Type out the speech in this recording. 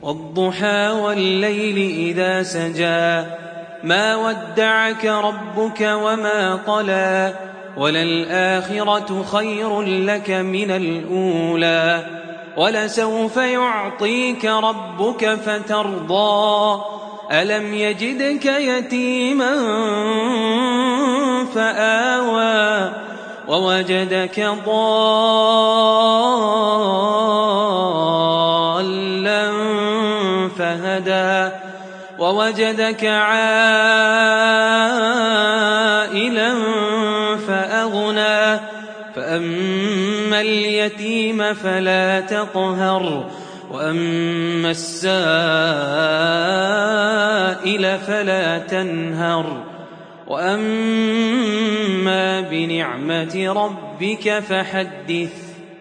والضحى والليل إذا سجى ما ودعك ربك وما قلى وللآخرة خير لك من الأولى ولسوف يعطيك ربك فترضى ألم يجدك يتيما فآوى ووجدك ضالا فهدى ووجدك عائلا فأغنى فأما اليتيم فلا تقهر وأما السائل فلا تنهر وأما بنعمة ربك فحدث